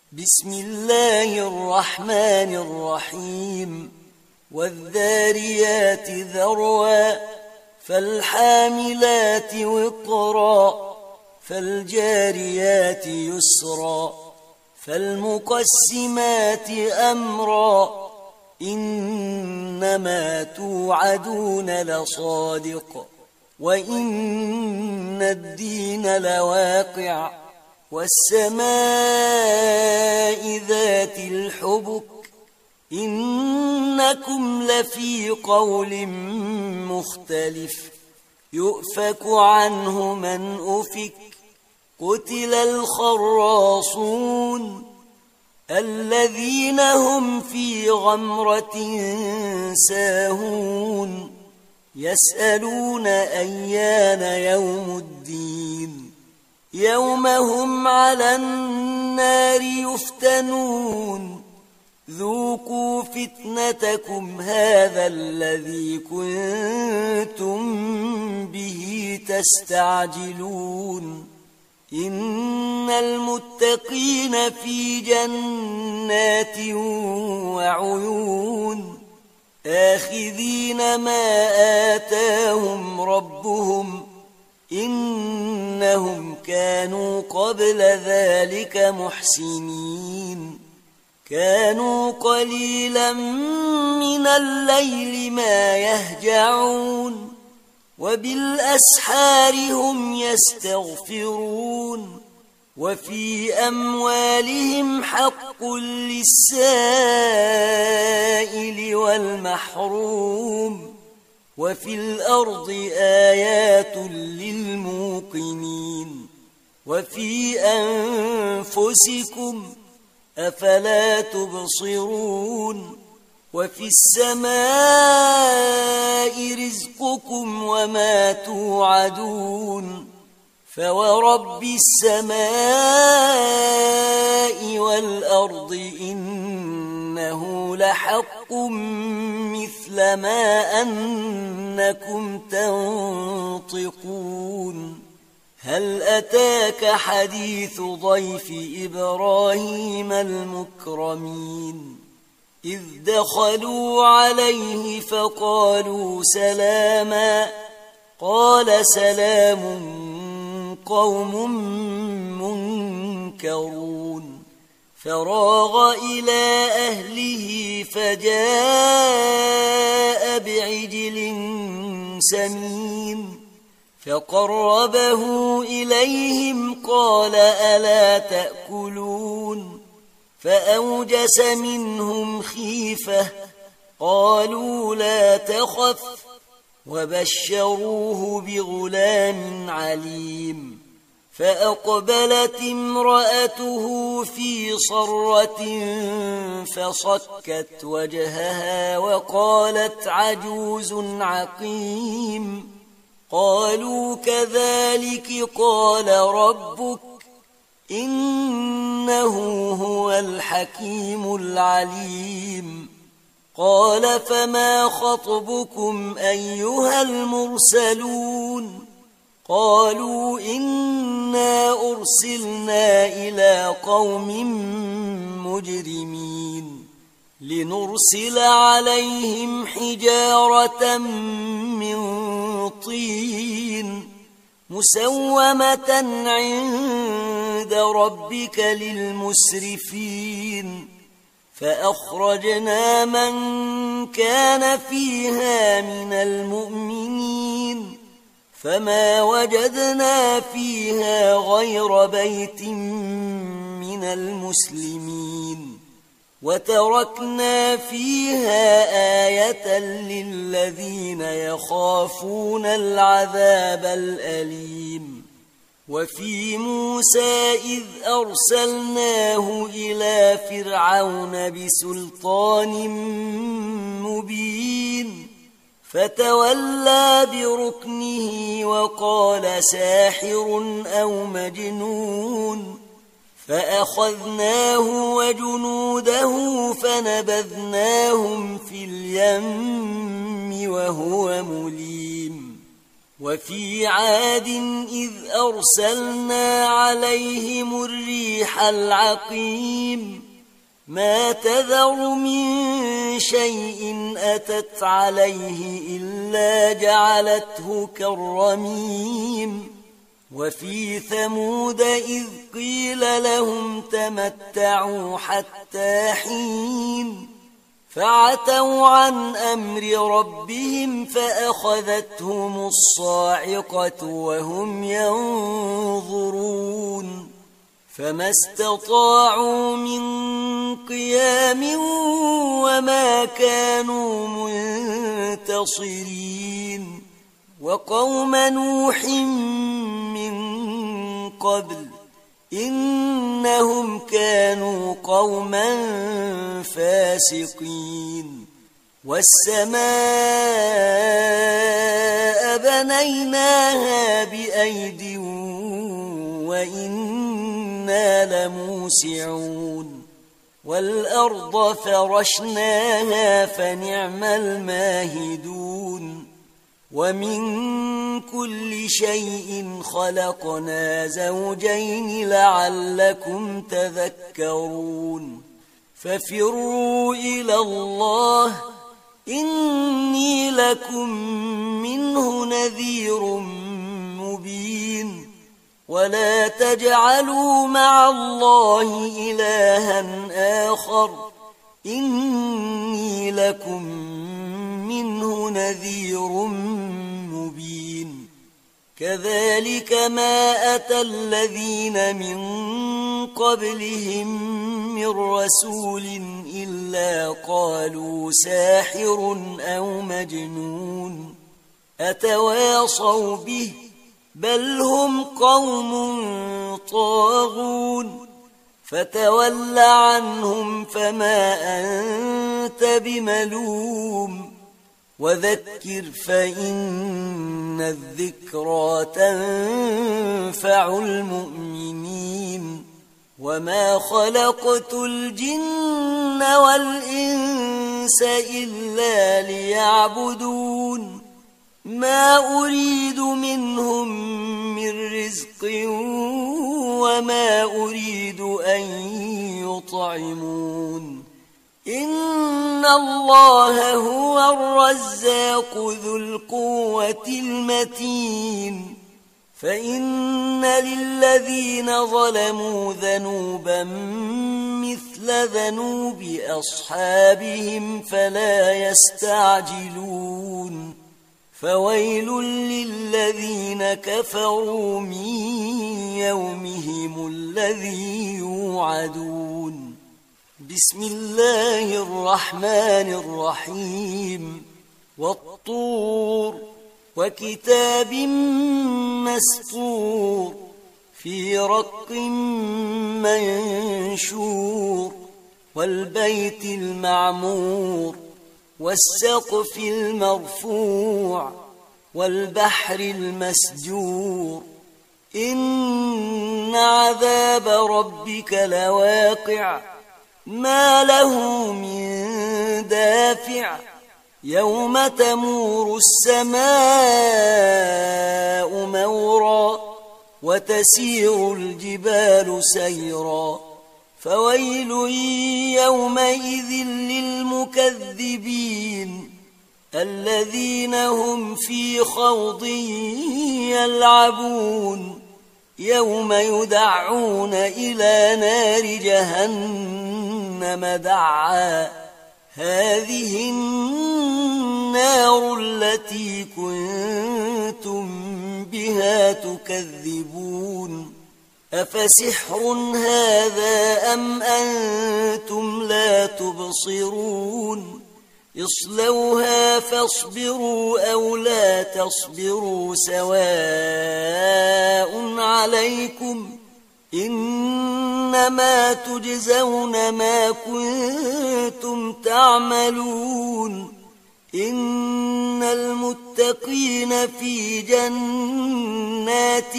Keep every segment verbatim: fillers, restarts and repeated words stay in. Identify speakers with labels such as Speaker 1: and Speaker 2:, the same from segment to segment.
Speaker 1: بسم الله الرحمن الرحيم والذاريات ذروا فالحاملات وقرا فالجاريات يسرا فالمقسمات أمرا إنما توعدون لصادق وإن الدين لواقع والسماء ذات الحبك إنكم لفي قول مختلف يؤفك عنه من أفك قتل الخراصون الذين هم في غمرة ساهون يسألون أيان يوم الدين يوم هم على النار يفتنون ذوقوا فتنتكم هذا الذي كنتم به تستعجلون إن المتقين في جنات وعيون آخذين ما آتاهم ربهم إنهم كانوا قبل ذلك محسنين كانوا قليلا من الليل ما يهجعون وبالأسحار هم يستغفرون وفي أموالهم حق للسائل والمحروم وفي الأرض آيات للموقنين وفي أنفسكم أفلا تبصرون وفي السماء رزقكم وما توعدون فورب السماء والأرض إنه لحق مثل ما أنكم تنطقون هل أتاك حديث ضيف إبراهيم المكرمين إذ دخلوا عليه فقالوا سلاما قال سلام قوم منكرون فراغ إلى أهله فجاء بعجل سمين فقربه إليهم قال ألا تأكلون فأوجس منهم خيفة قالوا لا تخف وبشروه بغلام عليم فأقبلت امرأته في صرة فصكت وجهها وقالت عجوز عقيم قالوا كذلك قال ربك إنه هو الحكيم العليم قال فما خطبكم أيها المرسلون قالوا إنا أرسلنا إلى قوم مجرمين لنرسل عليهم حجارة من طين مسومة عند ربك للمسرفين فأخرجنا من كان فيها من المؤمنين فما وجدنا فيها غير بيت من المسلمين وتركنا فيها آية للذين يخافون العذاب الأليم وفي موسى إذ أرسلناه إلى فرعون بسلطان مبين فتولى بركنه وقال ساحر أو مجنون فأخذناه وجنوده فنبذناهم في اليم وهو مليم وفي عاد إذ أرسلنا عليهم الريح العقيم ما تذر من شيء أتت عليه إلا جعلته كالرميم وفي ثمود إذ قيل لهم تمتعوا حتى حين فعتوا عن أمر ربهم فأخذتهم الصاعقة وهم ينظرون فما استطاعوا من قيام وما كانوا منتصرين وقوم نوح من قبل إنهم كانوا قوما فاسقين والسماء بنيناها بأيد وإنا لموسعون والأرض فرشناها فنعم الماهدون ومن كل شيء خلقنا زوجين لعلكم تذكرون ففروا إلى الله إني لكم منه نذير مبين ولا تجعلوا مع الله إلها آخر إني لكم منه نذير مبين كذلك ما أتى الذين من قبلهم من رسول إلا قالوا ساحر أو مجنون أتواصوا به بل هم قوم طاغون فتول عنهم فما أنت بملوم وذكر فإن الذكرى تنفع المؤمنين وما خلقت الجن والإنس إلا ليعبدون ما أريد منهم من رزق وما أريد أن يطعمون إن الله هو الرزاق ذو القوة المتين فإن للذين ظلموا ذنوبا مثل ذنوب أصحابهم فلا يستعجلون فويل للذين كفروا من يومهم الذي يوعدون بسم الله الرحمن الرحيم والطور وكتاب مسطور في رق منشور والبيت المعمور والسقف المرفوع والبحر المسجور إن عذاب ربك لواقع ما له من دافع يوم تمور السماء مورا وتسير الجبال سيرا فويل يومئذ للمكذبين الذين هم في خوض يلعبون يوم يدعون إلى نار جهنم دعا هذه النار التي كنتم بها تكذبون أفسحر هذا أم أنتم لا تبصرون اصلوها فاصبروا أو لا تصبروا سواء عليكم إنما تجزون ما كنتم تعملون إن المتقين في جنات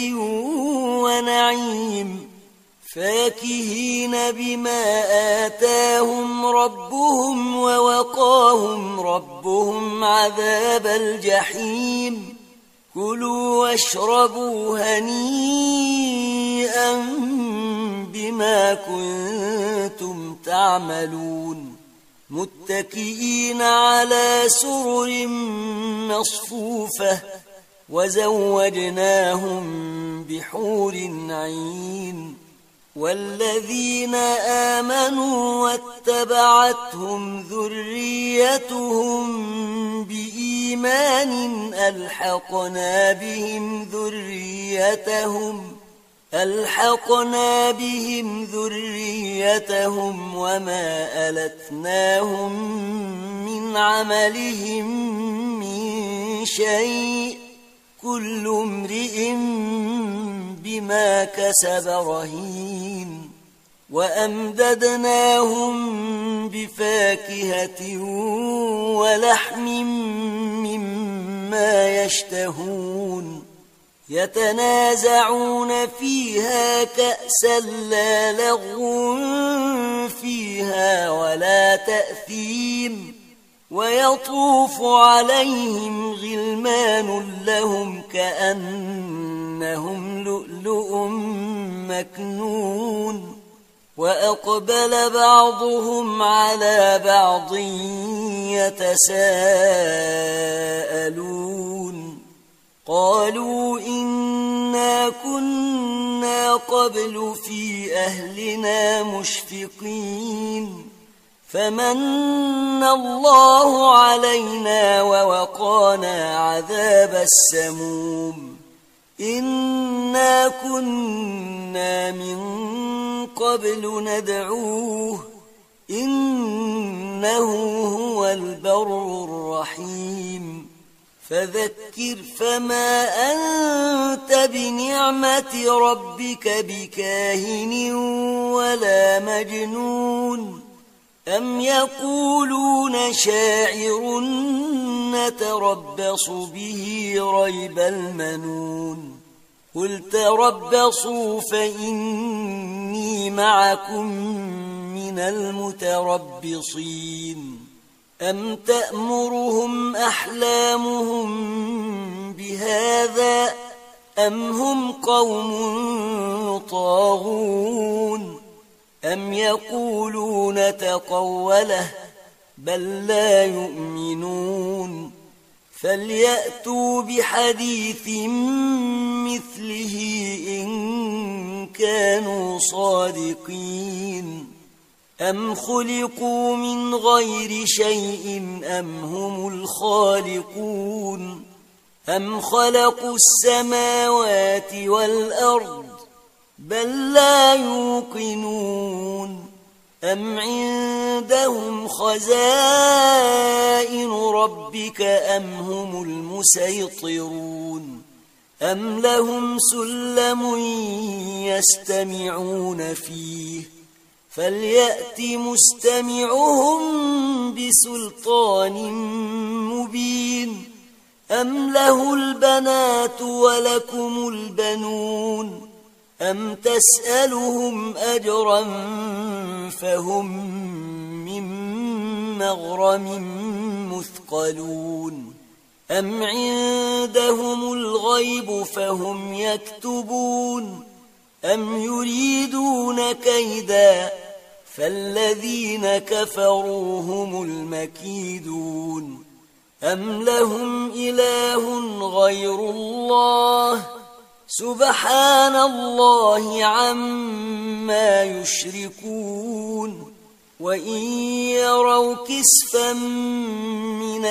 Speaker 1: ونعيم فاكهين بما آتاهم ربهم ووقاهم ربهم عذاب الجحيم كلوا واشربوا هنيئا بما كنتم تعملون متكئين على سرر مصفوفة وزوجناهم بحور عين والذين آمنوا واتبعتهم ذريتهم بإيمان ألحقنا بهم ذريتهم ألحقنا بهم ذريتهم وما ألتناهم من عملهم من شيء كل امرئ بما كسب رهين وأمددناهم بفاكهة ولحم مما يشتهون يتنازعون فيها كأسا لا لغو فيها ولا تأثيم ويطوف عليهم غلمان لهم كأنهم لؤلؤ مكنون وأقبل بعضهم على بعض يتساءلون قالوا إنا كنا قبل في أهلنا مشفقين فمن الله علينا ووقانا عذاب السموم إنا كنا من قبل ندعوه إنه هو البر الرحيم فذكر فما أنت بنعمة ربك بكاهن ولا مجنون أم يقولون شاعر نتربص به ريب المنون قل تربصوا فإني معكم من المتربصين أم تأمرهم أحلامهم بهذا أم هم قوم طاغون أم يقولون تقوله بل لا يؤمنون فليأتوا بحديث مثله إن كانوا صادقين أم خلقوا من غير شيء أم هم الخالقون أم خلقوا السماوات والأرض بل لا يوقنون أم عندهم خزائن ربك أم هم المسيطرون أم لهم سلم يستمعون فيه فليأت مستمعهم بسلطان مبين أم له البنات ولكم البنون أم تسألهم أجرا فهم من مغرم مثقلون أم عندهم الغيب فهم يكتبون أم يريدون كيدا فالذين كفروا هم المكيدون أم لهم إله غير الله سبحان الله عما يشركون وإن يروا كسفا من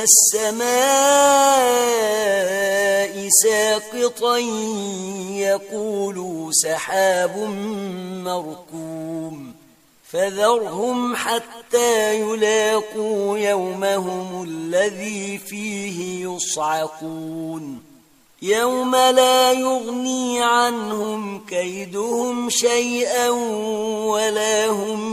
Speaker 1: السماء ساقطا يقولوا سحاب مركوم فذرهم حتى يلاقوا يومهم الذي فيه يصعقون يوم لا يغني عنهم كيدهم شيئا ولا هم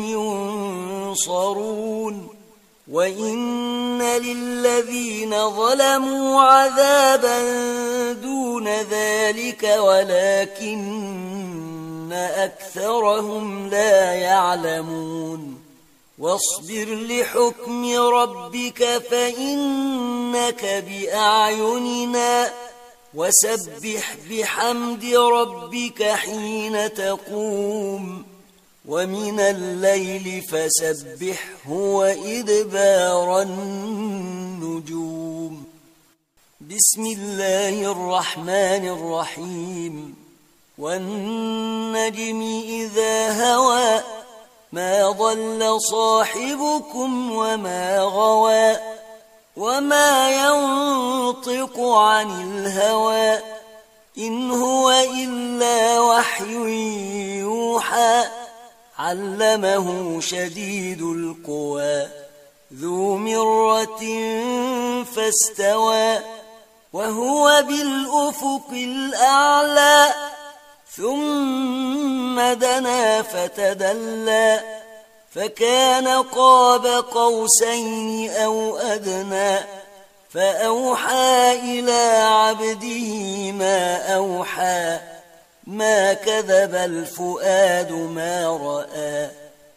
Speaker 1: ينصرون وإن للذين ظلموا عذابا دون ذلك ولكن أكثرهم لا يعلمون واصبر لحكم ربك فإنك بأعيننا وسبح بحمد ربك حين تقوم ومن الليل فسبحه وإدبار النجوم. بسم الله الرحمن الرحيم. والنجم إذا هوى ما ضل صاحبكم وما غوى وما ينطق عن الهوى إن هو إلا وحي يوحى علمه شديد القوى ذو مرة فاستوى وهو بالأفق الأعلى ثم دنا فتدلى فكان قاب قوسين أو أدنى فأوحى إلى عبده ما أوحى ما كذب الفؤاد ما رأى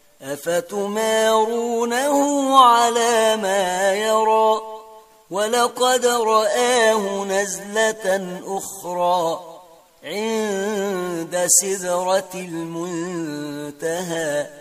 Speaker 1: أفتمارونه على ما يرى ولقد رآه نزلة أخرى عند سدرة المنتهى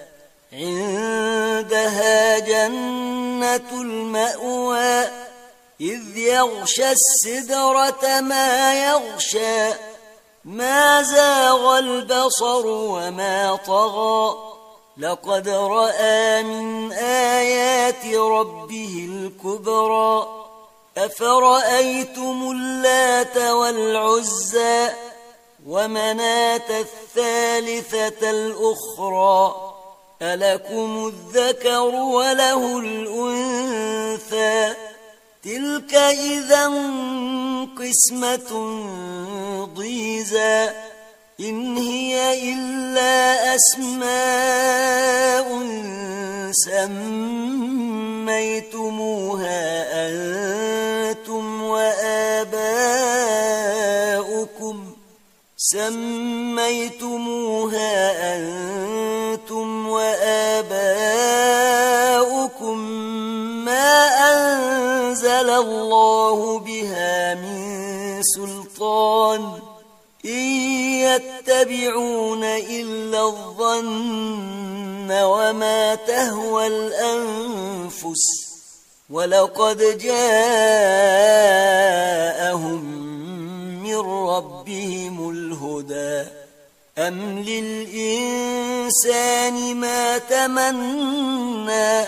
Speaker 1: عندها جنة المأوى إذ يغشى السدرة ما يغشى ما زاغ البصر وما طغى لقد رأى من آيات ربه الكبرى أفرأيتم اللات والعزى ومناة الثالثة الأخرى ألكم الذكر وله الأنثى تلك إذا قسمة ضيزى إن هي إلا أسماء سميتموها أنتم وآباؤكم سميتموها أنتم وآباؤكم ما أنزل الله بها من سلطان إن يتبعون إلا الظن وما تهوى الأنفس ولقد جاءهم من ربهم الهدى أم للإنسان ما تمنى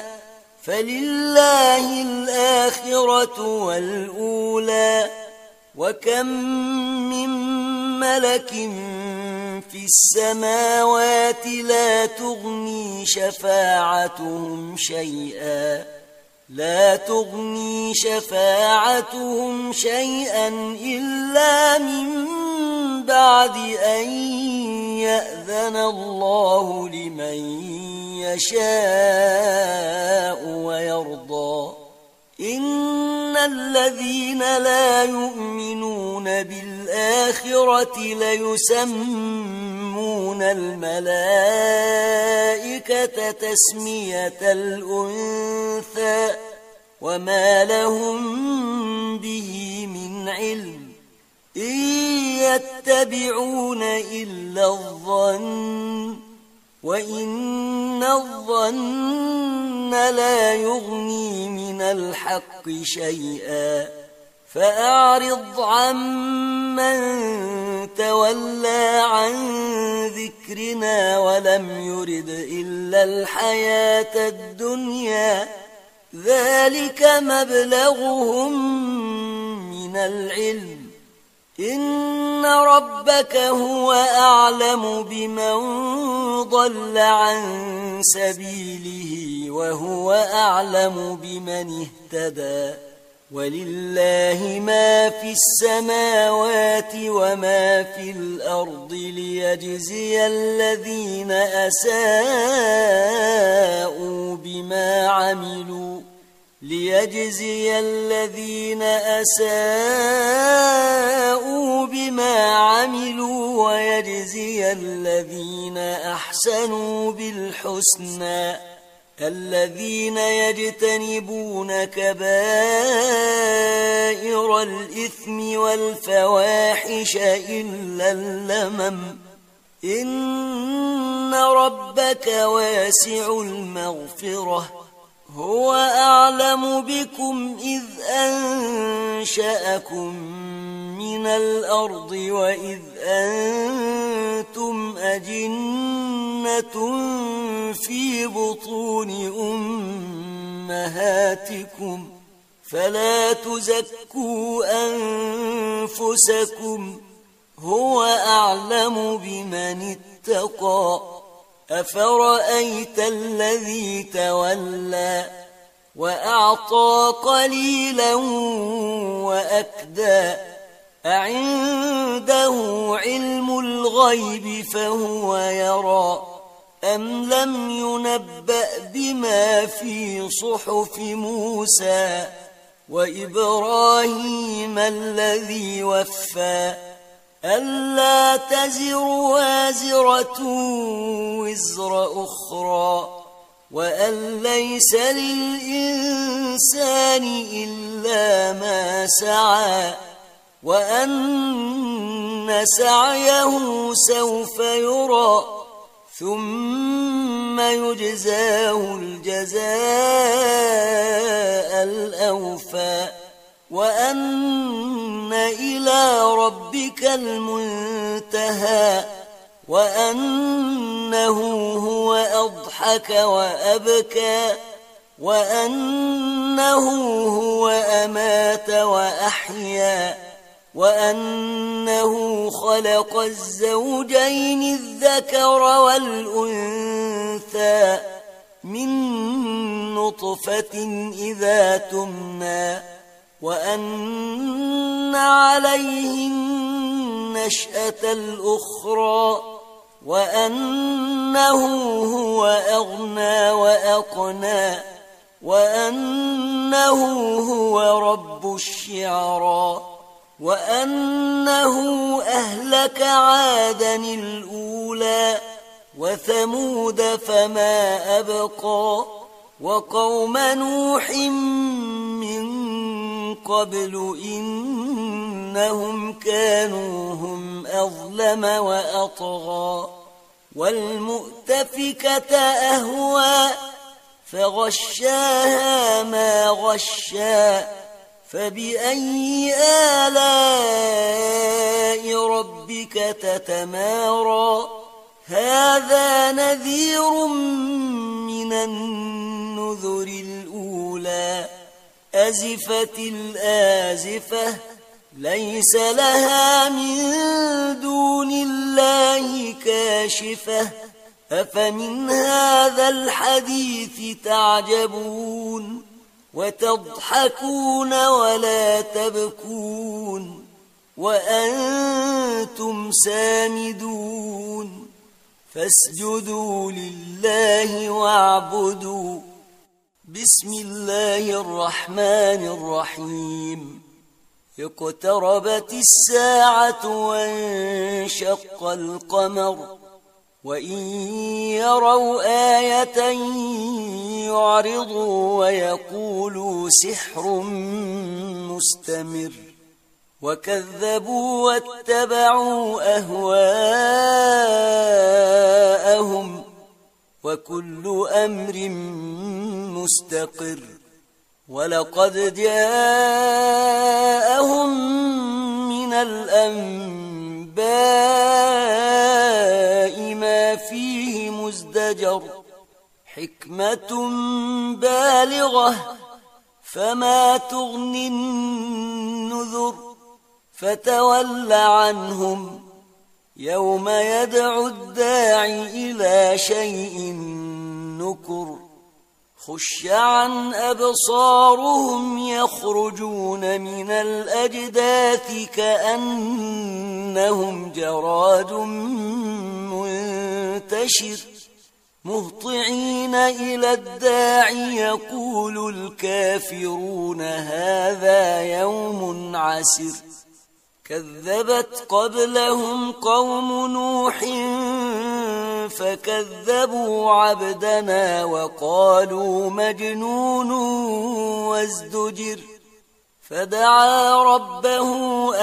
Speaker 1: فلله الآخرة والأولى وكم من ملك في السماوات لا تغني شفاعتهم شيئا لا تغني شفاعتهم شيئا إلا من بعد أن يأذن الله لمن يشاء ويرضى إن الذين لا يؤمنون بالآخرة ليسمون الملائكة تسمية الأنثى وما لهم به من علم إن يتبعون إلا الظن وإن الظن لا يغني من الحق شيئا فأعرض عمن تولى عن ذكرنا ولم يرد إلا الحياة الدنيا ذلك مبلغهم من العلم إن ربك هو أعلم بمن ضل عن سبيله وهو أعلم بمن اهتدى ولله ما في السماوات وما في الأرض ليجزي الذين أساءوا بما عملوا ليجزي الذين أساءوا بما عملوا ويجزي الذين أحسنوا بالحسنى الذين يجتنبون كبائر الإثم والفواحش إلا اللمم إن ربك واسع المغفرة هو أعلم بكم إذ أنشأكم من الأرض وإذ أنتم أجنة في بطون أمهاتكم فلا تزكوا أنفسكم هو أعلم بمن اتقى أفرأيت الذي تولى وأعطى قليلا وأكدى أعنده علم الغيب فهو يرى أم لم ينبأ بما في صحف موسى وإبراهيم الذي وفى ألا تزر وازرة وزر أخرى وأن ليس للإنسان إلا ما سعى وأن سعيه سوف يرى ثم يجزاه الجزاء الأوفى وأن إلى ربك المنتهى وأنه هو أضحك وأبكى وأنه هو أمات وأحيا وأنه خلق الزوجين الذكر والأنثى من نطفة إذا تمنى وأن عليه النشأة الأخرى وأنه هو أغنى وأقنى وأنه هو رب الشعرى وأنه أهلك عادا الأولى وثمود فما أبقى وقوم نوح من قبل إنهم كانوا هم أظلم وأطغى والمؤتفكة أهوى فغشاها ما غشا فبأي آلاء ربك تتمارى هذا نذير من النذر الأولى أزفت الآزفة ليس لها من دون الله كاشفة أفمن هذا الحديث تعجبون وتضحكون ولا تبكون وأنتم سامدون فاسجدوا لله واعبدوا بسم الله الرحمن الرحيم اقتربت الساعة وانشق القمر وإن يروا آية يعرضوا ويقولوا سحر مستمر وكذبوا واتبعوا أهواءهم وكل أمر مستقر ولقد جاءهم من الأنباء ما فيه مزدجر حكمة بالغة فما تغني النذر فتول عنهم يوم يدعو الداعي إلى شيء نكر خش عن أبصارهم يخرجون من الأجداث كأنهم جراد منتشر مهطعين إلى الداعي يقول الكافرون هذا يوم عسر كذبت قبلهم قوم نوح فكذبوا عبدنا وقالوا مجنون وازدجر فدعا ربه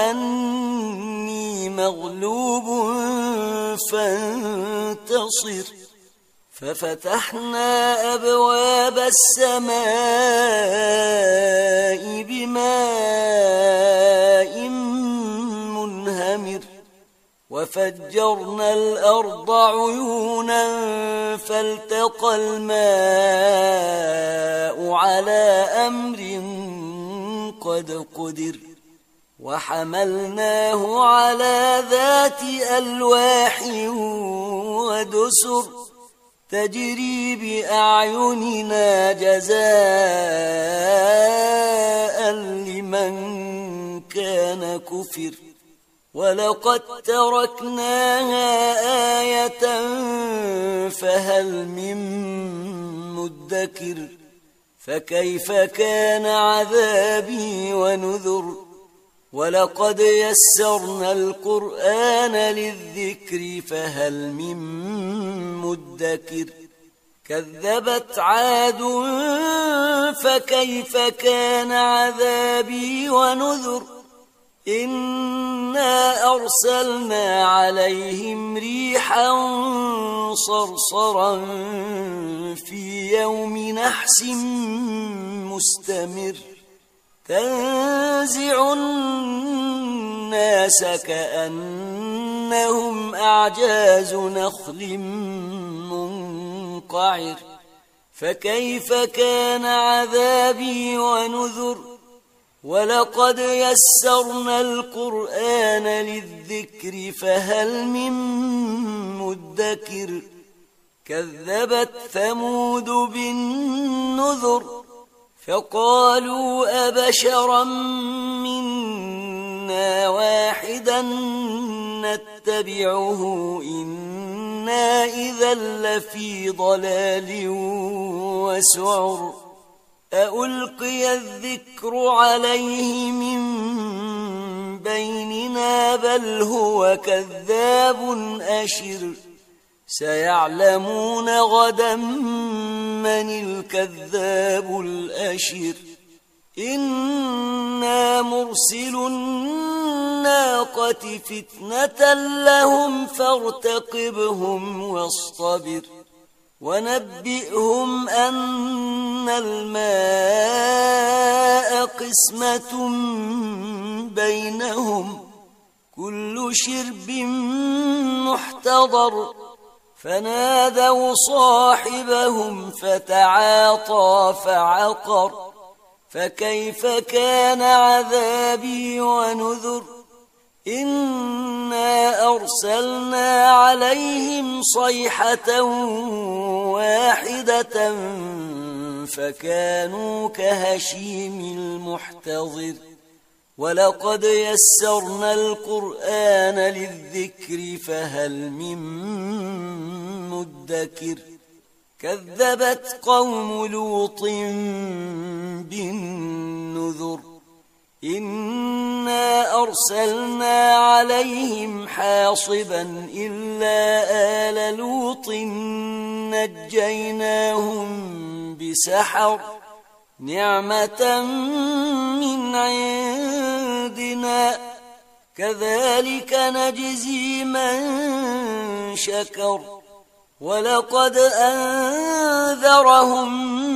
Speaker 1: أني مغلوب فانتصر ففتحنا أبواب السماء بماء منهمر وفجرنا الأرض عيونا فالتقى الماء على أمر قد قدر وحملناه على ذات ألواح ودسر تجري بأعيننا جزاء لمن كان كفر ولقد تركناها آية فهل من مدكر فكيف كان عذابي ونذر ولقد يسرنا القرآن للذكر فهل من مدكر كذبت عاد فكيف كان عذابي ونذر إنا أرسلنا عليهم ريحا صرصرا في يوم نحس مستمر تنزع الناس كأنهم أعجاز نخل منقعر فكيف كان عذابي ونذر ولقد يسرنا القرآن للذكر فهل من مدكر كذبت ثمود بالنذر فقالوا أبشرا منا واحدا نتبعه إنا إذا لفي ضلال وسعر أألقي الذكر عليه من بيننا بل هو كذاب أشر سيعلمون غدا من الكذاب الأشر إنا مرسل الناقة فتنة لهم فارتقبهم واصطبر ونبئهم أن الماء قسمة بينهم كل شرب محتضر فنادوا صاحبهم فتعاطى فعقر فكيف كان عذابي ونذر إنا أرسلنا عليهم صيحة واحدة فكانوا كهشيم المحتضر ولقد يسرنا القرآن للذكر فهل من مدكر كذبت قوم لوط بالنذر إنا أرسلنا عليهم حاصبا إلا آل لوط نجيناهم بسحر نعمة من عندنا كذلك نجزي من شكر ولقد أنذرهم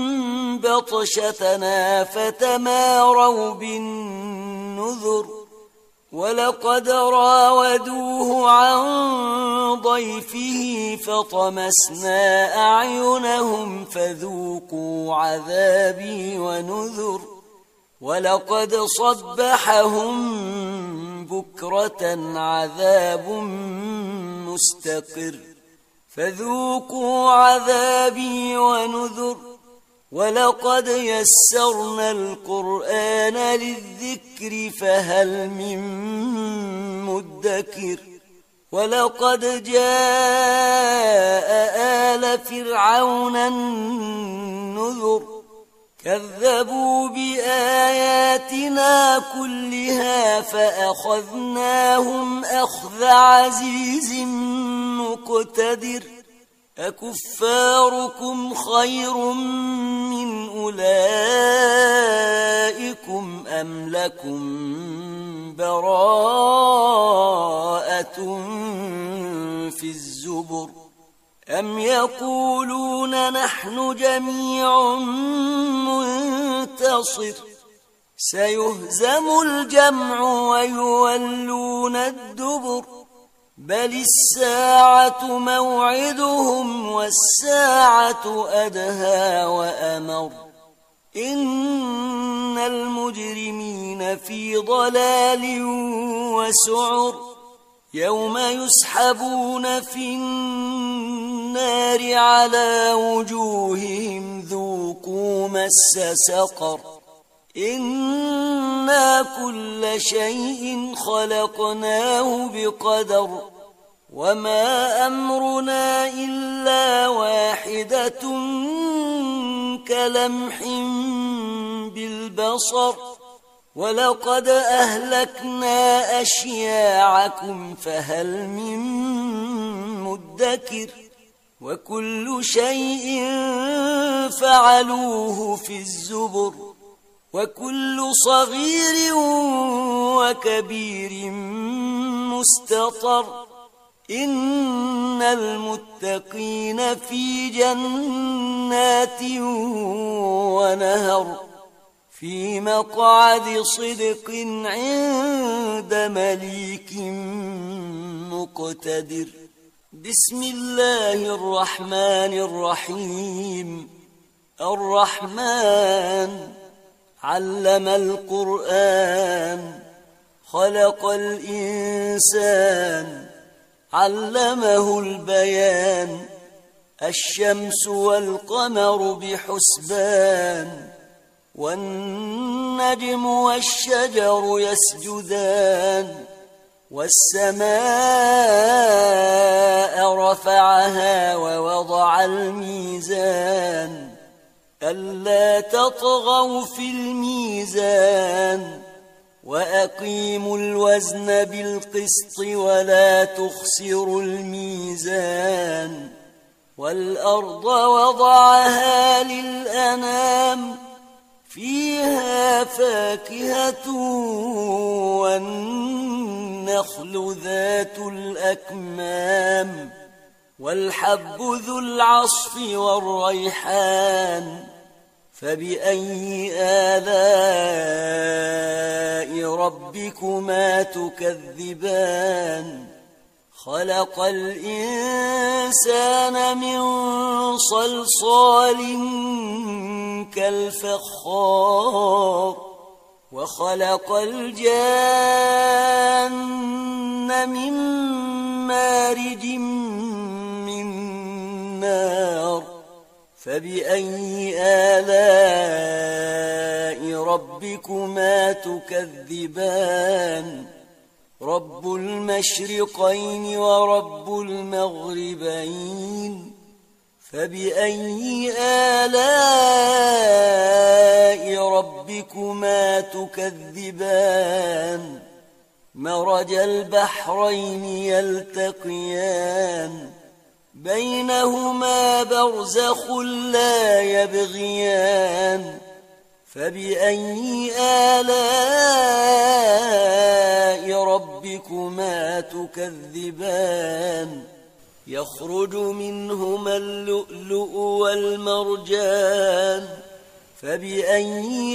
Speaker 1: بطشتنا فتماروا بالنذر ولقد راودوه عن ضيفه فطمسنا أعينهم فذوقوا عذابي ونذر ولقد صبحهم بكرة عذاب مستقر فذوقوا عذابي ونذر ولقد يسرنا القرآن للذكر فهل من مدكر ولقد جاء آل فرعون النذر كذبوا بآياتنا كلها فأخذناهم أخذ عزيز مقتدر أكفاركم خير من أولئكم أم لكم براءة في الزبر أم يقولون نحن جميع منتصر سيهزم الجمع ويولون الدبر بل الساعة موعدهم والساعة أدهى وأمر إن المجرمين في ضلال وسعر يوم يسحبون في النار على وجوههم ذوقوا مس سقر إنا كل شيء خلقناه بقدر وما أمرنا إلا واحدة كلمح بالبصر ولقد أهلكنا أشياعكم فهل من مدكر وكل شيء فعلوه في الزبر وكل صغير وكبير مستطر إن المتقين في جنات ونهر في مقعد صدق عند مليك مقتدر بسم الله الرحمن الرحيم الرحمن علم القرآن خلق الإنسان علمه البيان الشمس والقمر بحسبان والنجم والشجر يسجدان والسماء رفعها ووضع الميزان ألا تطغوا في الميزان وأقيموا الوزن بالقسط ولا تخسروا الميزان والأرض وضعها للأنام فيها فاكهة والنخل ذات الأكمام والحب ذو العصف والريحان فبأي آلاء ربكما تكذبان خلق الإنسان من صلصال كالفخار وخلق الجان من مارج من نار فبأي آلاء ربكما تكذبان رب المشرقين ورب المغربين فبأي آلاء ربكما تكذبان مرج البحرين يلتقيان بينهما برزخ لا يبغيان فبأي آلاء ربكما تكذبان يخرج منهما اللؤلؤ والمرجان فبأي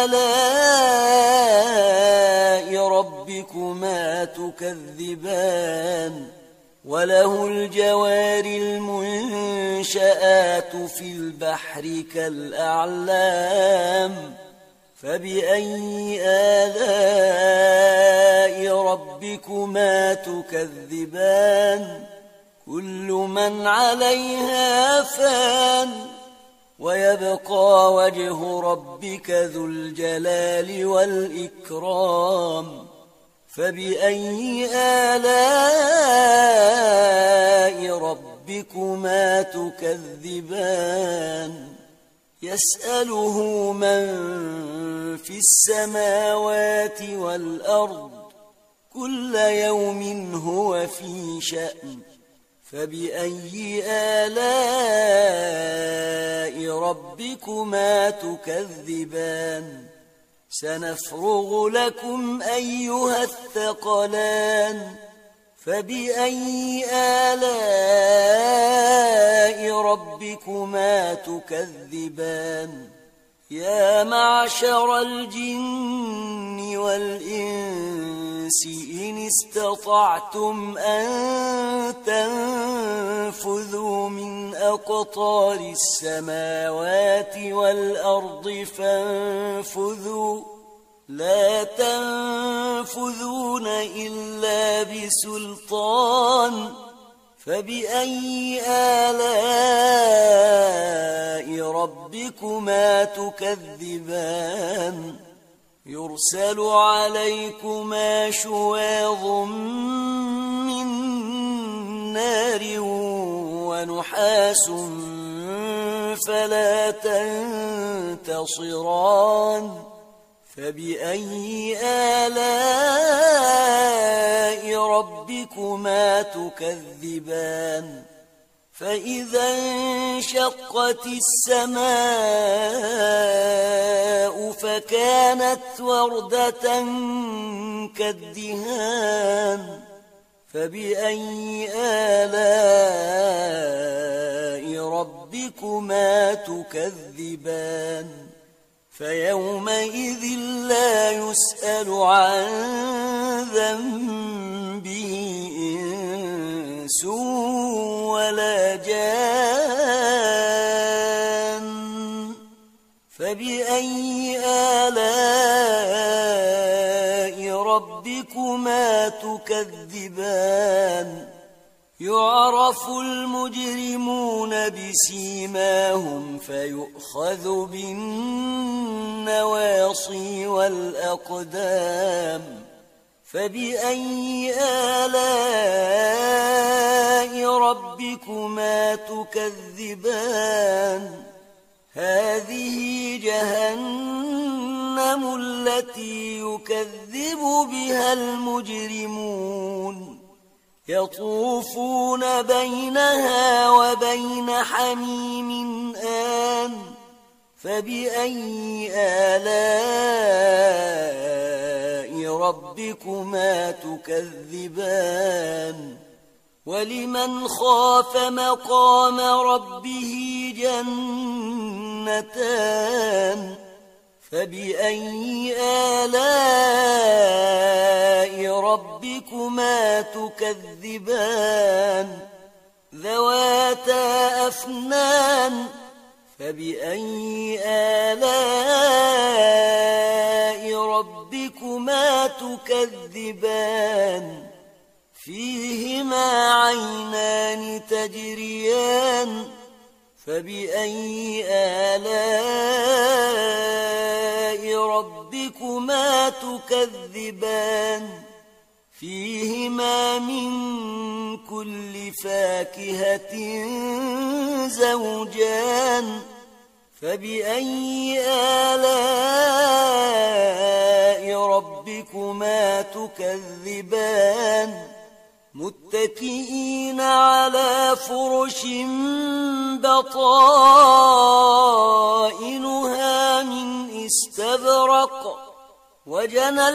Speaker 1: آلاء ربكما تكذبان وله الجوار المنشآت في البحر كالأعلام فبأي آلاء ربكما تكذبان كل من عليها فان ويبقى وجه ربك ذو الجلال والإكرام فبأي آلاء ربكما تكذبان يسأله من في السماوات والأرض كل يوم هو في شأن فبأي آلاء ربكما تكذبان سنفرغ لكم أيها الثقلان فبأي آلاء ربكما تكذبان يا معشر الجن والإنس إن استطعتم أن تنفذوا من أقطار السماوات والأرض فانفذوا لا تنفذون إلا بسلطان فبأي آلاء ربكما تكذبان يرسل عليكما شواظ من نار ونحاس فلا تنتصران فبأي آلاء ربكما تكذبان فإذا انشقت السماء فكانت وردة كالدهان فبأي آلاء ربكما تكذبان فيومئذ لا يسأل عن ذنبه إنس ولا جان فبأي آلاء ربكما تكذبان يعرف المجرمون بسيماهم فيؤخذ بالنواصي والأقدام فبأي آلاء ربكما تكذبان هذه جهنم التي يكذب بها المجرمون يطوفون بينها وبين حميم آن فبأي آلاء ربكما تكذبان ولمن خاف مقام ربه جنتان فبأي آلاء ربكما تكذبان ذواتا أفنان فبأي آلاء ربكما تكذبان فيهما عينان تجريان فبأي آلاء ربكما تكذبان فيهما من كل فاكهة زوجان فبأي آلاء ربكما تكذبان متكئين على فرش بطائنها من استبرق وجنى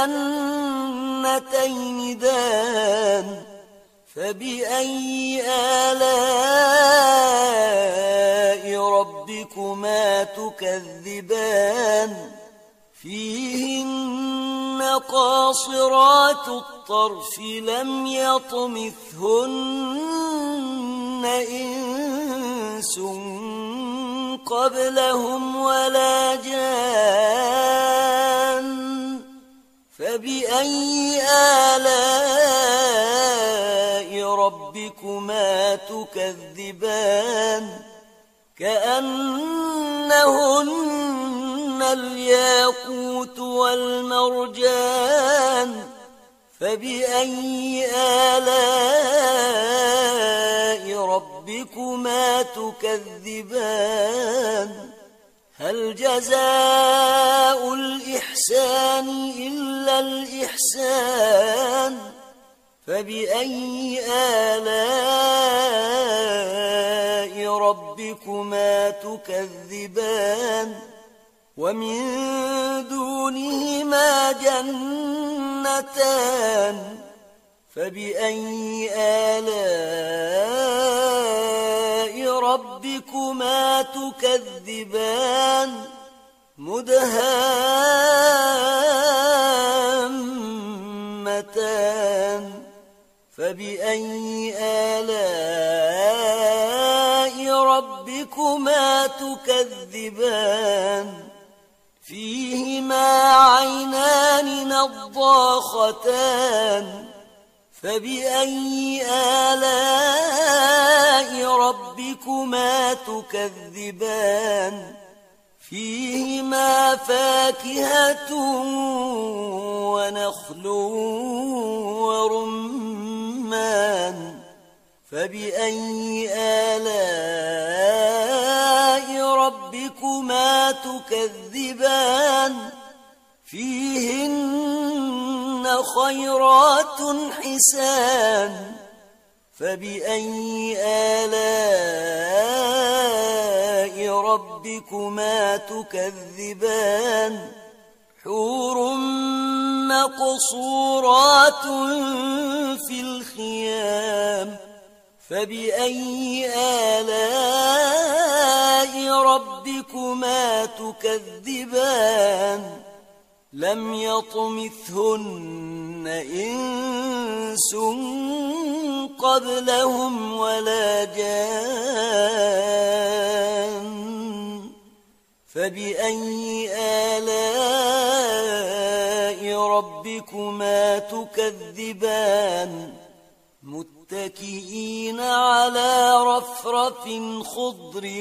Speaker 1: الجنتين دان فبأي آلاء ربكما تكذبان فيهن قاصرات الطرف لم يطمثهن إنس قبلهم ولا جان فبأي آلاء ربكما تكذبان كأنهن الياقوت والمرجان فبأي آلاء ربكما تكذبان هل جزاء الإحسان إلا الإحسان فبأي آلاء ربكما تكذبان ومن دونهما جنتان فبأي آلاء ربكما تكذبان مدهامتان فبأي آلاء ربكما تكذبان فيهما عينان نضاختان فبأي آلاء ربكما تكذبان فيهما فاكهة ونخل ورمان فبأي آلاء ربكما تكذبان فيهن خيرات حسان فبأي آلاء ربكما تكذبان حور مقصورات في الخيام فبأي آلاء ربكما تكذبان لم يطمثهن إنس قبلهم ولا جان فبأي آلاء ربكما تكذبان متكئين على رفرف خضر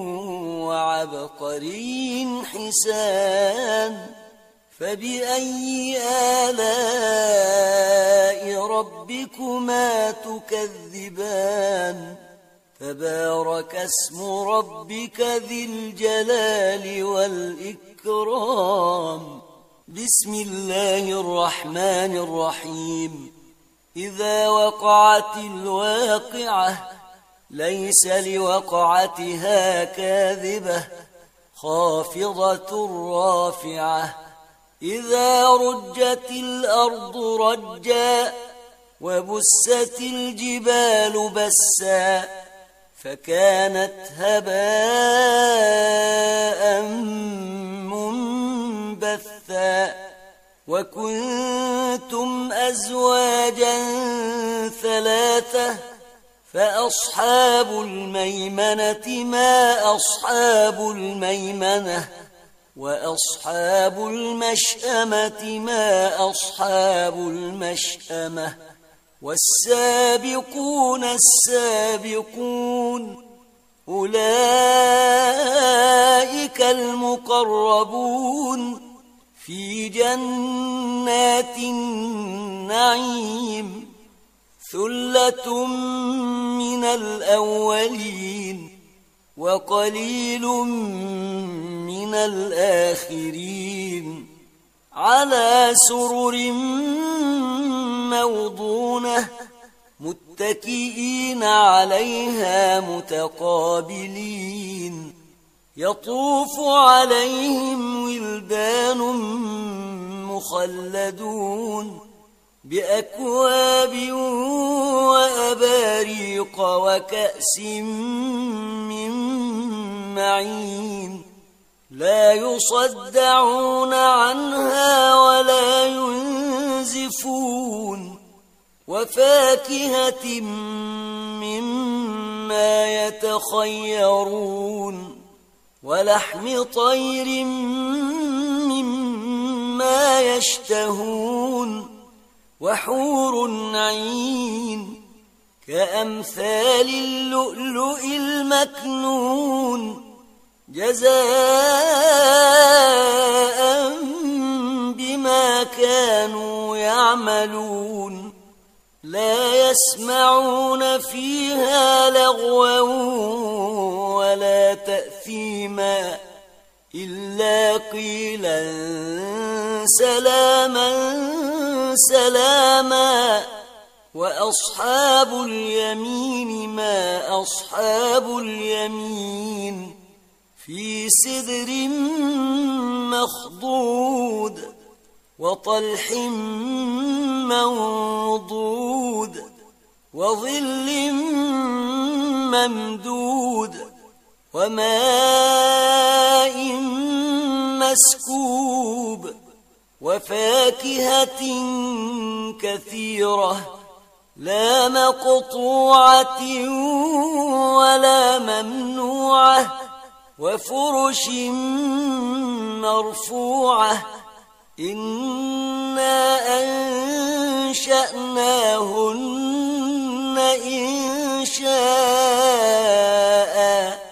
Speaker 1: وعبقري حسان فبأي آلاء ربكما تكذبان تبارك اسم ربك ذي الجلال والإكرام بسم الله الرحمن الرحيم إذا وقعت الواقعة ليس لوقعتها كاذبة خافضة رافعة إذا رجت الأرض رجا وبست الجبال بسا فكانت هباء منبثا وكنتم أزواجا ثلاثة فأصحاب الميمنة ما أصحاب الميمنة وأصحاب المشأمة ما أصحاب المشأمة والسابقون السابقون أولئك المقربون في جنات النعيم ثلة من الأولين وقليل من الآخرين على سرر موضونة متكئين عليها متقابلين يطوف عليهم ولدان مخلدون بأكواب وأباريق وكأس من معين لا يصدعون عنها ولا ينزفون وفاكهة مما يتخيرون ولحم طير مما يشتهون وحور عين كأمثال اللؤلؤ المكنون جزاء بما كانوا يعملون لا يسمعون فيها لغوا ولا تأثيما إلا قيلا سلاما سلاما وأصحاب اليمين ما أصحاب اليمين في سدر مخضود وطلح منضود وظل ممدود وماء مسكوب وفاكهة كثيرة لا مقطوعة ولا ممنوعة وفرش مرفوعة إنا أنشأناهن إنشاء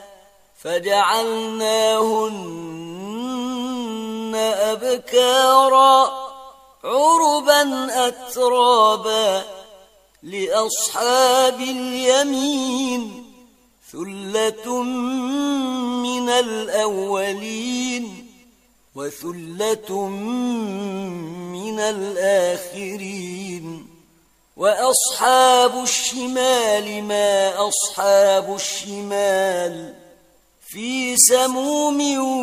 Speaker 1: فجعلناهن أبكارا عربا أترابا لأصحاب اليمين ثلة من الأولين وثلة من الآخرين وأصحاب الشمال ما أصحاب الشمال في سموم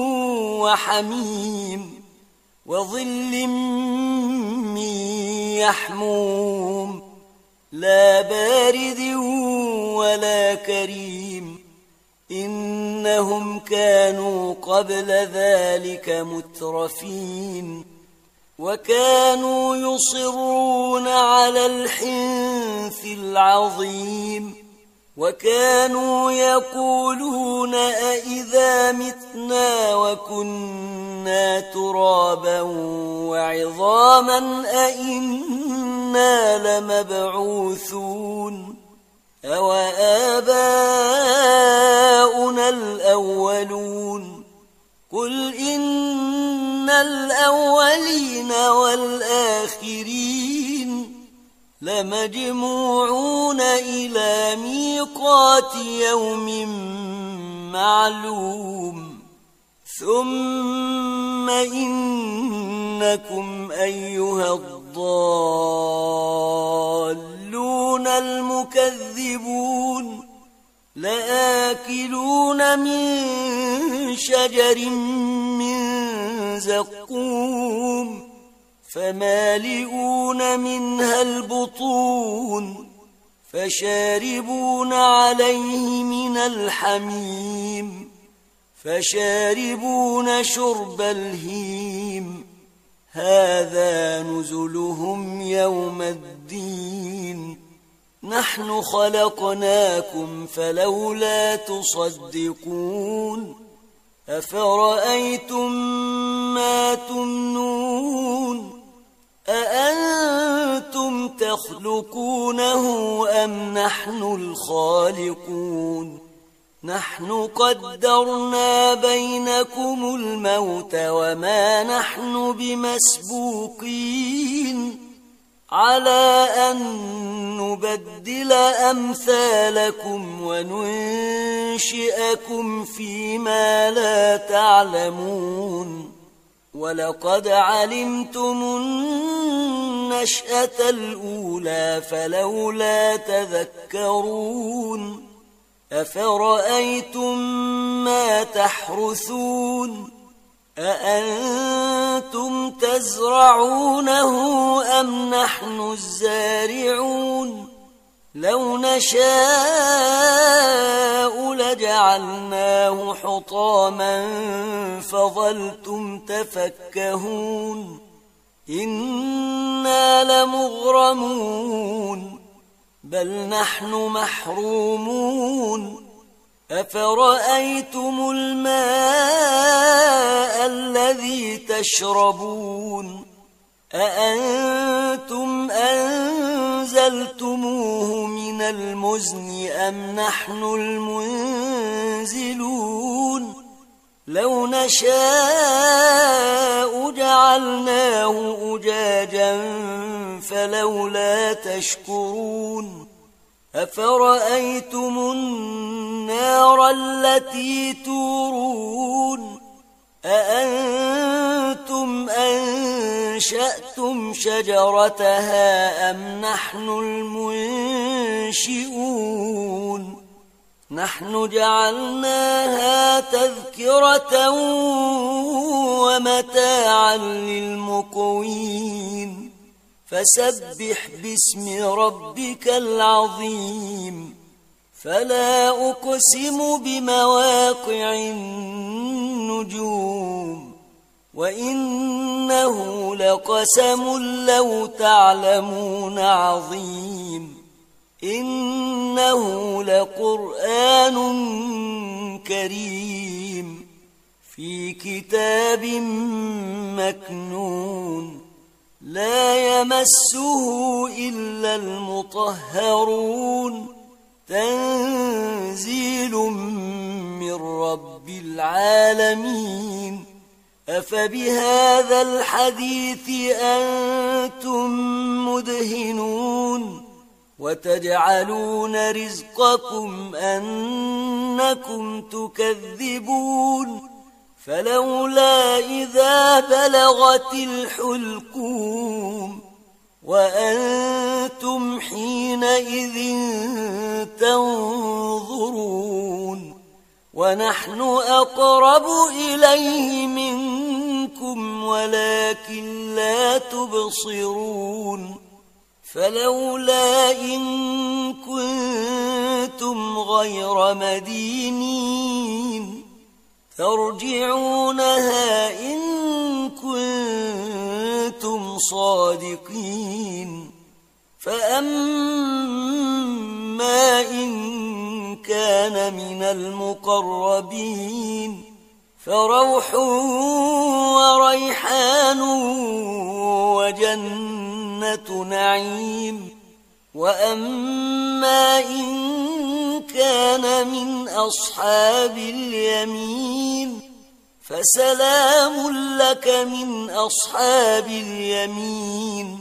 Speaker 1: وحميم وظل من يحموم لا بارد ولا كريم إنهم كانوا قبل ذلك مترفين وكانوا يصرون على الحنث العظيم وكانوا يقولون أئذا متنا وكنا ترابا وعظاما أئنا لمبعوثون أو آباؤنا الأولون قل إن الأولين والآخرين لمجموعون إلى ميقات يوم معلوم ثم إنكم أيها الضالون المكذبون لآكلون من شجر من زقوم فمالئون منها البطون فشاربون عليه من الحميم فشاربون شرب الهيم هذا نزلهم يوم الدين نحن خلقناكم فلولا تصدقون أفرأيتم ما تمنون أأنتم تخلقونه أم نحن الخالقون نحن قدرنا بينكم الموت وما نحن بمسبوقين على أن نبدل أمثالكم وننشئكم فيما لا تعلمون ولقد علمتم النشأة الأولى فلولا تذكرون أفرأيتم ما تحرثون أأنتم تزرعونه أم نحن الزارعون لو نشاء لجعلناه حطاما فظلتم تفكهون إنا لمغرمون بل نحن محرومون أفرأيتم الماء الذي تشربون أأنتم أنزلتموه من المزن أم نحن المنزلون لو نشاء جعلناه أجاجا فلولا تشكرون أفرأيتم النار التي تورون أأنتم أنشأتموها أنشأتم شجرتها أم نحن المنشئون نحن جعلناها تذكرة ومتاعا للمقوين فسبح باسم ربك العظيم فلا أقسم بمواقع النجوم وإنه لقسم لو تعلمون عظيم إنه لقرآن كريم في كتاب مكنون لا يمسه إلا المطهرون تنزيل من رب العالمين أفبهذا الحديث أنتم مدهنون وتجعلون رزقكم أنكم تكذبون فلولا إذا بلغت الحلقوم وأنتم حينئذ تنظرون ونحن أقرب إليه منكم ولكن لا تبصرون فلولا إن كنتم غير مدينين ترجعونها إن كنتم صادقين فأما إن كان من المقربين فروح وريحان وجنة نعيم وأما إن كان من أصحاب اليمين فسلام لك من أصحاب اليمين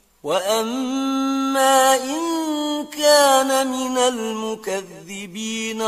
Speaker 1: وأما إن كان من المكذبين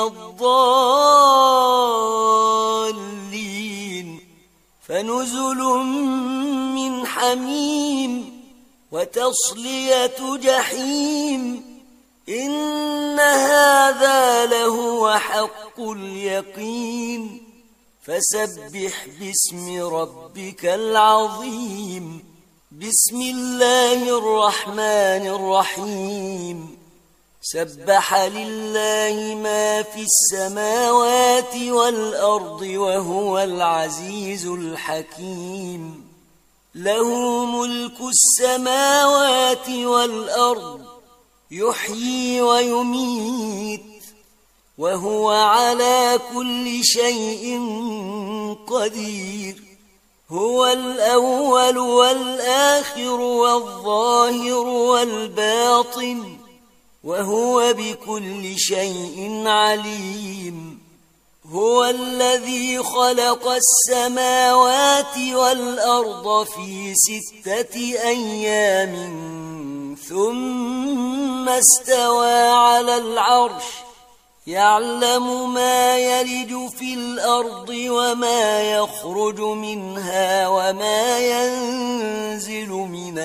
Speaker 1: الضالين فنزل من حميم وتصلية جحيم إن هذا لهو حق اليقين فسبح باسم ربك العظيم بسم الله الرحمن الرحيم سبح لله ما في السماوات والأرض وهو العزيز الحكيم له ملك السماوات والأرض يحيي ويميت وهو على كل شيء قدير هو الأول والآخر والظاهر والباطن وهو بكل شيء عليم هو الذي خلق السماوات والأرض في ستة أيام ثم استوى على العرش يعلم ما يلج في الأرض وما يخرج منها وما ينزل من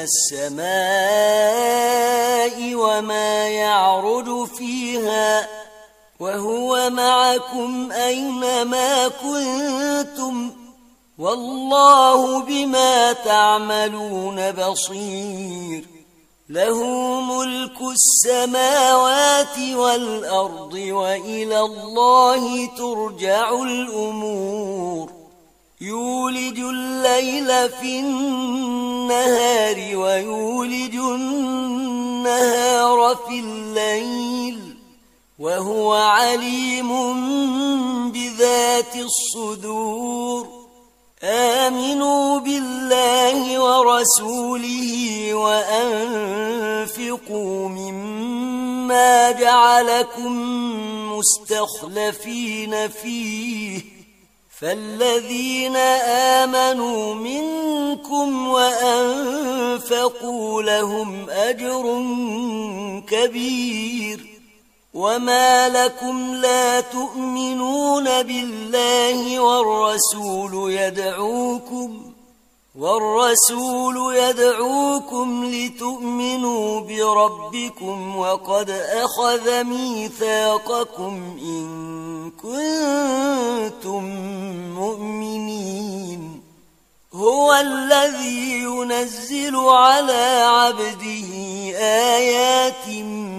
Speaker 1: السماء وما يعرج فيها وهو معكم أينما كنتم والله بما تعملون بصير له ملك السماوات والأرض وإلى الله ترجع الأمور يولج الليل في النهار ويولج النهار في الليل وهو عليم بذات الصدور آمنوا بالله ورسوله وأنفقوا مما جعلكم مستخلفين فيه فالذين آمنوا منكم وأنفقوا لهم أجر كبير وما لكم لا تؤمنون بالله والرسول يدعوكم والرسول يدعوكم لتؤمنوا بربكم وقد أخذ ميثاقكم إن كنتم مؤمنين هو الذي ينزل على عبده آيات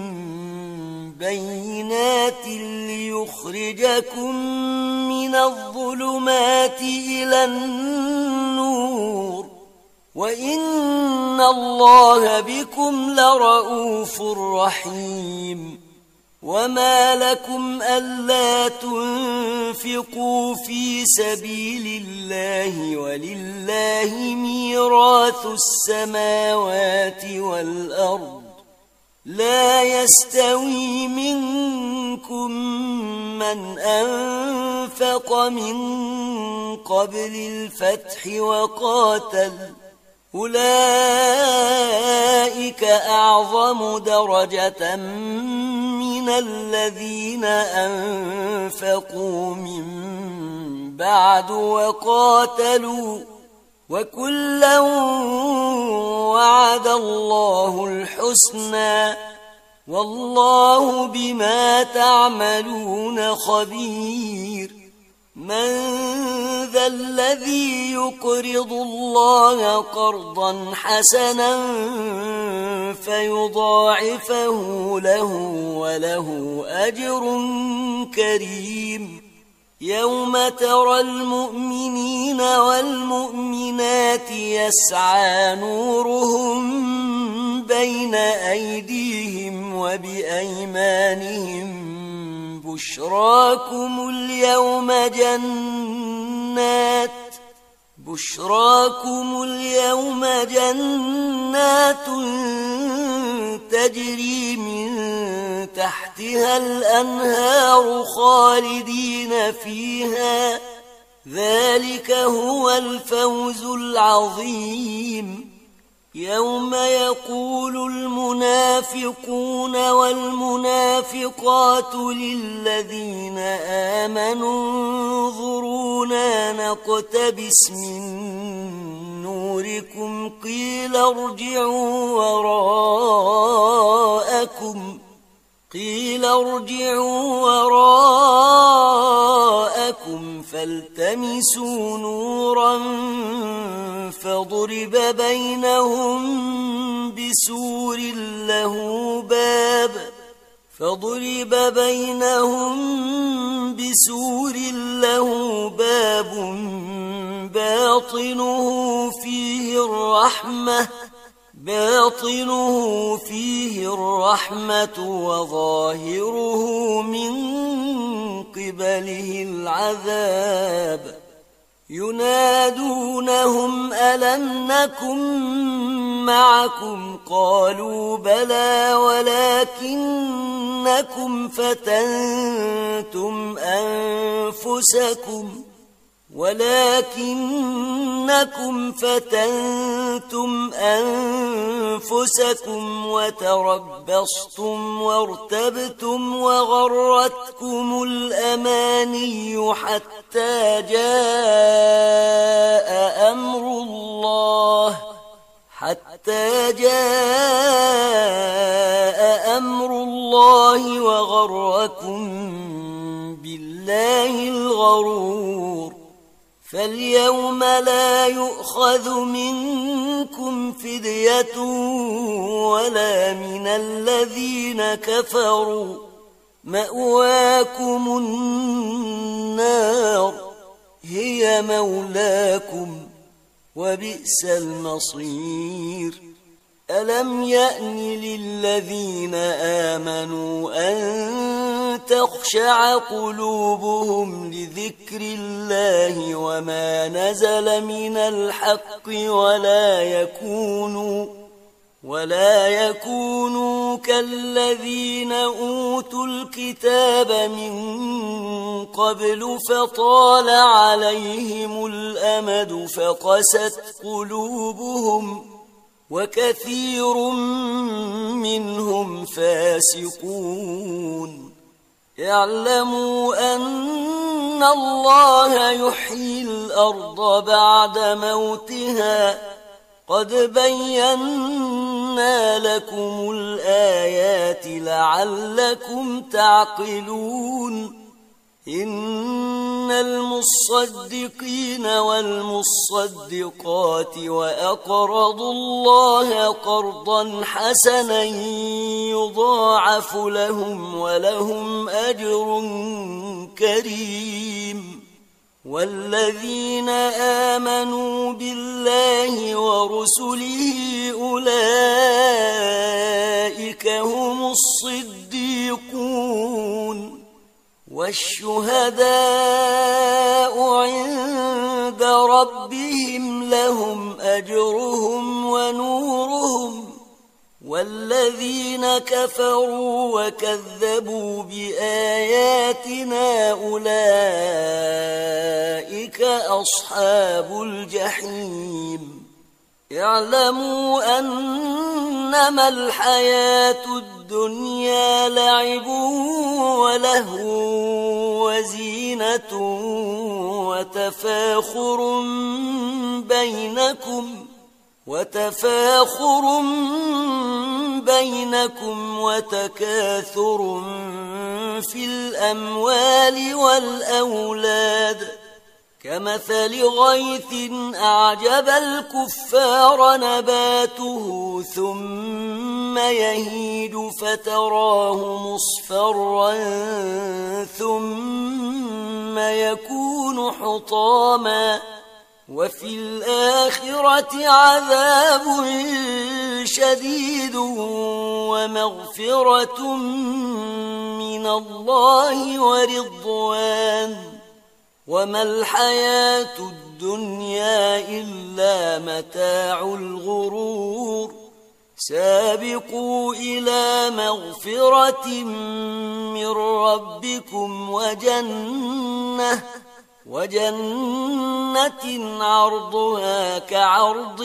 Speaker 1: بينات ليخرجكم من الظلمات إلى النور وإن الله بكم لرؤوف رحيم وما لكم ألا تنفقوا في سبيل الله ولله ميراث السماوات والأرض لا يستوي منكم من أنفق من قبل الفتح وقاتل أولئك أعظم درجة من الذين أنفقوا من بعد وقاتلوا وكلا وعد الله الحسنى والله بما تعملون خبير من ذا الذي يقرض الله قرضا حسنا فيضاعفه له وله أجر كريم يوم ترى المؤمنين والمؤمنات يسعى نورهم بين أيديهم وبأيمانهم بشراكم اليوم جنات بشراكم اليوم جنات تجري من تحتها الأنهار خالدين فيها ذلك هو الفوز العظيم يوم يقول المنافقون والمنافقات للذين آمنوا انظرونا نقتبس من نوركم قيل ارجعوا وراءكم قيل ارجعوا وراءكم فالتمسوا نورا فضرب بينهم بسور له باب فضرب بينهم بسور له باب باطنه فيه الرحمة باطنه فيه الرحمة وظاهره من قبله العذاب ينادونهم ألم نكن معكم قالوا بلى ولكنكم فتنتم أنفسكم ولكنكم فتنتم أنفسكم وتربصتم وارتبتم وغرتكم الأماني حتى جاء أمر الله حتى جاء أمر الله وغركم بالله الغرور فاليوم لا يؤخذ منكم فدية ولا من الذين كفروا مأواكم النار هي مولاكم وبئس المصير ألم يأن للذين آمنوا أن تخشع قلوبهم لذكر الله وما نزل من الحق ولا يكونوا ولا يكونوا كالذين أوتوا الكتاب من قبل فطال عليهم الأمد فقست قلوبهم وكثير منهم فاسقون اعلموا أن الله يحيي الأرض بعد موتها قد بينا لكم الآيات لعلكم تعقلون إن المصدقين والمصدقات وأقرضوا الله قرضا حسنا يضاعف لهم ولهم أجر كريم والذين آمنوا بالله ورسله أولئك هم الصديقون والشهداء عند ربهم لهم أجرهم ونورهم والذين كفروا وكذبوا بآياتنا أولئك أصحاب الجحيم اعلموا أنما الحياة الدنيا لعب ولهو وزينة وتفاخر بينكم وتفاخر بينكم وتكاثر في الأموال والأولاد كمثل غيث أعجب الكفار نباته ثم يهيج فتراه مصفرا ثم يكون حطاما وفي الآخرة عذاب شديد ومغفرة من الله ورضوان وما الحياة الدنيا إلا متاع الغرور سابقوا إلى مغفرة من ربكم وجنة وجنة عرضها كعرض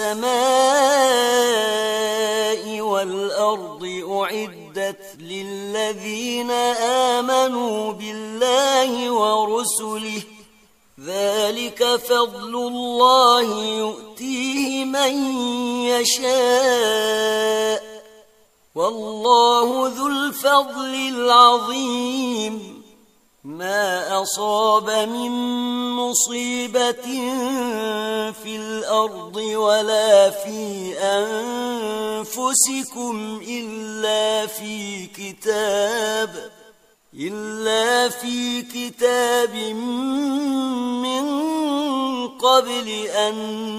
Speaker 1: السماء والأرض أعدت للذين آمنوا بالله ورسله ذلك فضل الله يؤتيه من يشاء والله ذو الفضل العظيم ما أصاب من مصيبة في الأرض ولا في أنفسكم إلا في كتاب إلا في كتاب من قبل أن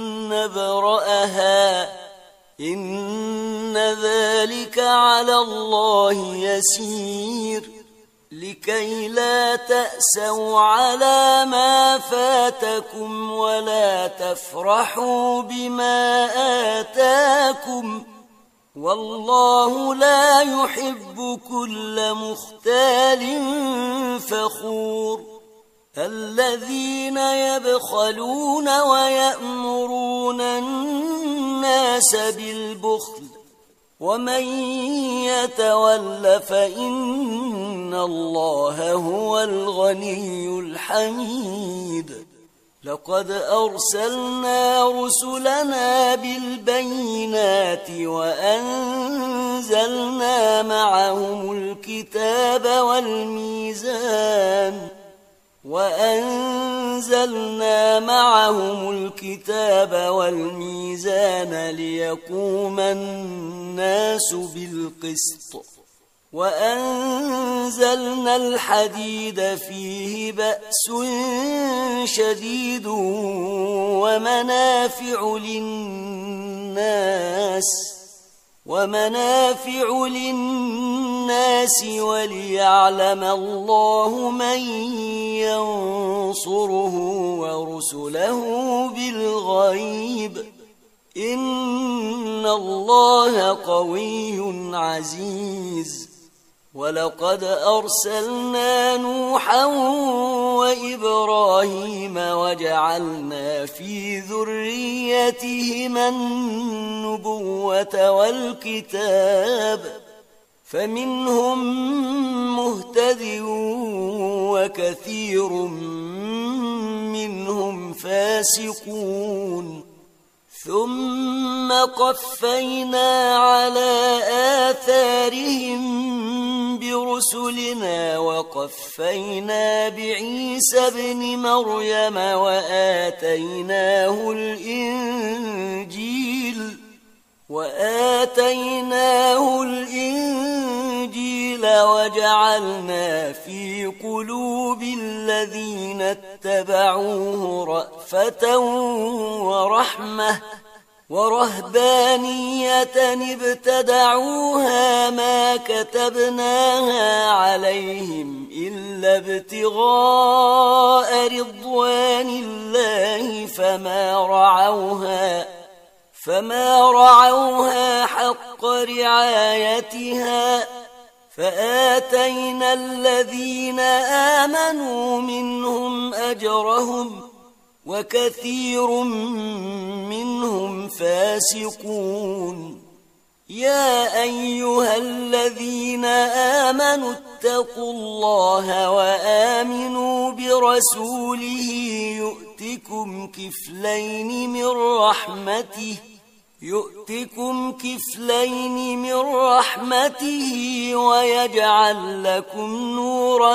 Speaker 1: نبرأها إن ذلك على الله يسير لكي لا تأسوا على ما فاتكم ولا تفرحوا بما آتاكم والله لا يحب كل مختال فخور الذين يبخلون ويأمرون الناس بالبخل ومن يتول فإن الله هو الغني الحميد لقد أرسلنا رسلنا بالبينات وأنزلنا معهم الكتاب والميزان وأنزلنا معهم الكتاب والميزان ليقوم الناس بالقسط وأنزلنا الحديد فيه بأس شديد ومنافع للناس ومنافع للناس وليعلم الله من ينصره ورسله بالغيب إن الله قوي عزيز ولقد أرسلنا نوحا وإبراهيم وجعلنا في ذريتهما النبوة والكتاب فمنهم مهتد وكثير منهم فاسقون ثم قفينا على آثارهم برسلنا وقفينا بعيسى ابن مريم وآتيناه الإنجيل وآتيناه الإنجيل وجعلنا في قلوب الذين اتبعوه رأفة ورحمة ورهبانية ابتدعوها ما كتبناها عليهم إلا ابتغاء رضوان الله فما رعوها فما رعوها حق رعايتها فآتينا الذين آمنوا منهم أجرهم وكثير منهم فاسقون يا أيها الذين آمنوا اتقوا الله وآمنوا برسوله يؤتكم كفلين من رحمته يؤتكم كفلين من رحمته ويجعل لكم نورا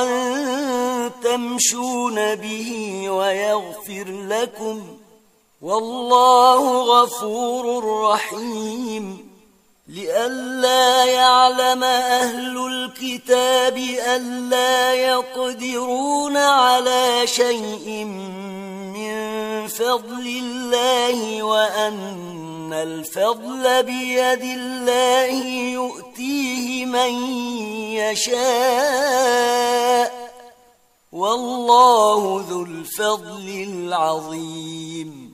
Speaker 1: تمشون به ويغفر لكم والله غفور رحيم لئلا يعلم أهل الكتاب ألا يقدرون على شيء من فضل الله وأن الفضل بيد الله يؤتيه من يشاء والله ذو الفضل العظيم